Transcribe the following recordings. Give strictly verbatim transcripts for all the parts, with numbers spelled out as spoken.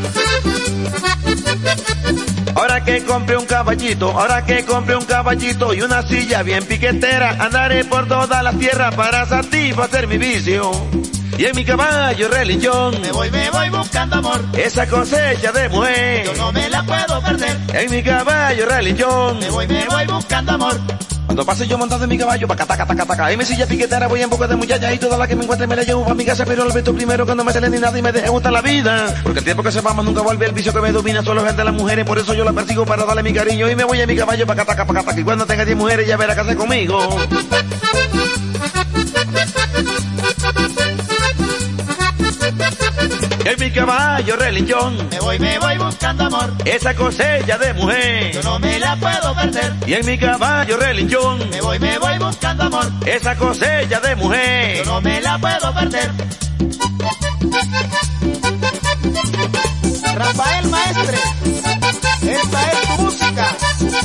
Ahora que compré un caballito, ahora que compré un caballito y una silla bien piquetera, andaré por toda la tierra para satisfacer mi vicio. Y en mi caballo religión me voy, me voy buscando amor. Esa cosecha de mujer yo no me la puedo perder. En mi caballo religión me voy, me voy buscando amor. Cuando pase yo montado en mi caballo, pa' taca, taca, taca, en mi silla piquetera voy en boca de muchachas y toda la que me encuentre me la llevo pa' mi casa, pero lo meto primero cuando me sale ni nada y me deje gustar la vida. Porque el tiempo que se va más nunca vuelve, el vicio que me domina solo es el de las mujeres, por eso yo la persigo para darle mi cariño y me voy en mi caballo pa' taca, pa' taca, y cuando tenga diez mujeres ya verá qué hacer conmigo. En mi caballo religión me voy, me voy buscando amor. Esa cosecha de mujer yo no me la puedo perder. Y en mi caballo religión me voy, me voy buscando amor. Esa cosecha de mujer yo no me la puedo perder. Rafael Maestre, esta es tu música.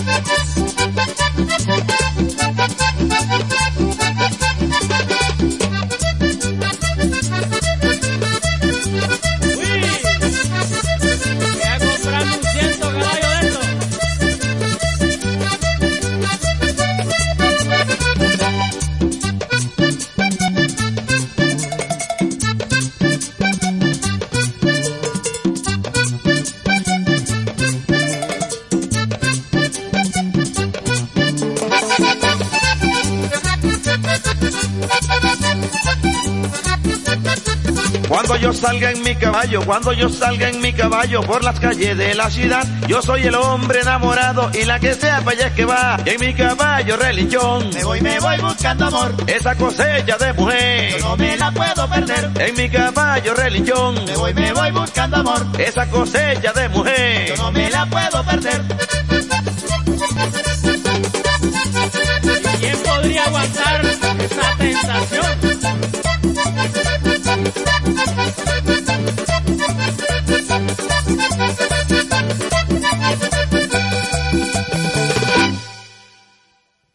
Cuando yo salga en mi caballo, cuando yo salga en mi caballo por las calles de la ciudad, yo soy el hombre enamorado y la que sea para allá es que va. Y en mi caballo religión me voy, me voy buscando amor. Esa cosecha de mujer yo no me la puedo perder. En mi caballo religión me voy, me voy buscando amor. Esa cosecha de mujer yo no me la puedo perder. ¿Quién podría aguantar esa tentación?